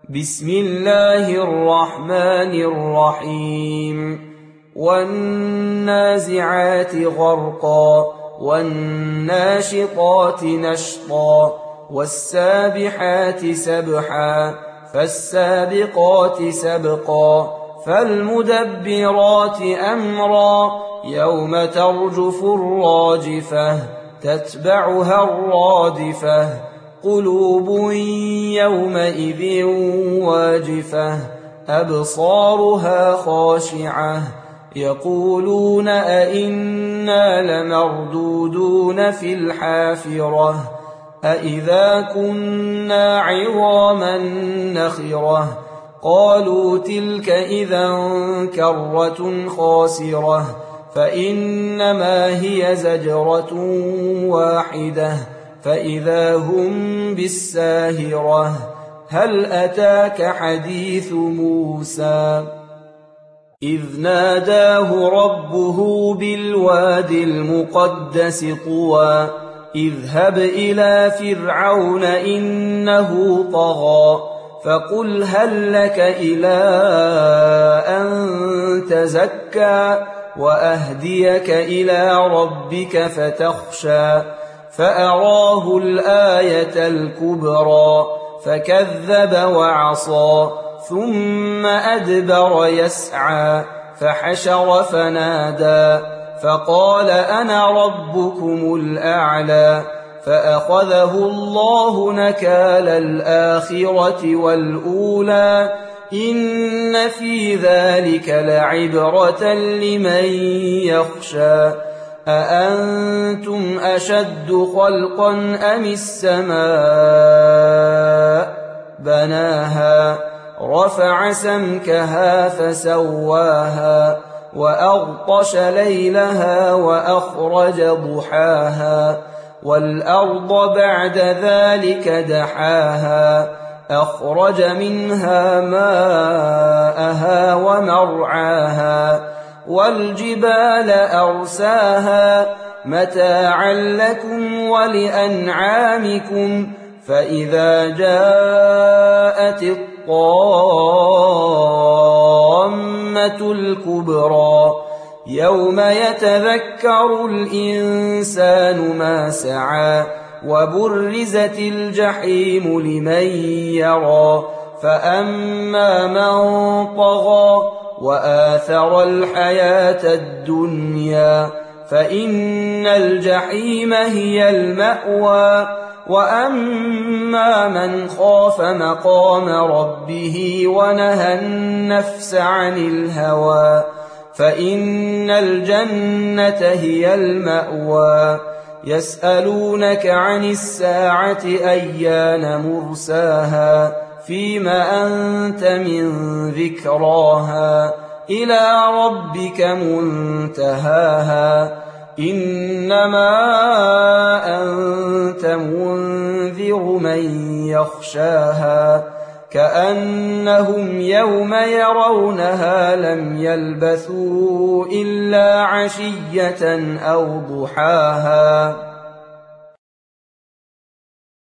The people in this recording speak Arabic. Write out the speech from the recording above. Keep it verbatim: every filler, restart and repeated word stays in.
بسم الله الرحمن الرحيم والنازعات غرقا والناشطات نشطا والسابحات سبحا فالسابقات سبقا فالمدبرات أمرا يوم ترجف الراجفة تتبعها الرادفة قلوب يومئذ واجفة أبصارها خاشعة يقولون أئنا لمردودون في الحافرة أئذا كنا عظاما نخرة قالوا تلك إذا كرة خاسرة فإنما هي زجرة واحدة فإذا هم بالساهرة هل أتاك حديث موسى إذ ناداه ربه بالواد المقدس طوى اذهب إلى فرعون إنه طغى فقل هل لك إلى أن تزكى وأهديك إلى ربك فتخشى فأراه الآية الكبرى فكذب وعصى ثم أدبر يسعى فحشر فنادى فقال أنا ربكم الأعلى فأخذه الله نكال الآخرة والأولى إن في ذلك لعبرة لمن يخشى أأنتم أشد خلقا أم السماء بناها رفع سمكها فسواها وأغطش ليلها وأخرج ضحاها والأرض بعد ذلك دحاها أخرج منها ماءها ومرعاها والجبال أرساها متاعا لكم ولأنعامكم فإذا جاءت الطامة الكبرى يوم يتذكر الإنسان ما سعى وبرزت الجحيم لمن يرى فأما من طغى وآثر الحياة الدنيا فإن الجحيم هي المأوى وأما من خاف مقام ربه ونهى النفس عن الهوى فإن الجنة هي المأوى يسألونك عن الساعة أيان مرساها فيما أنت من ذكراها إلى ربك منتهاها إنما أنت منذر من يخشاها كأنهم يوم يرونها لم يلبثوا إلا عشية أو ضحاها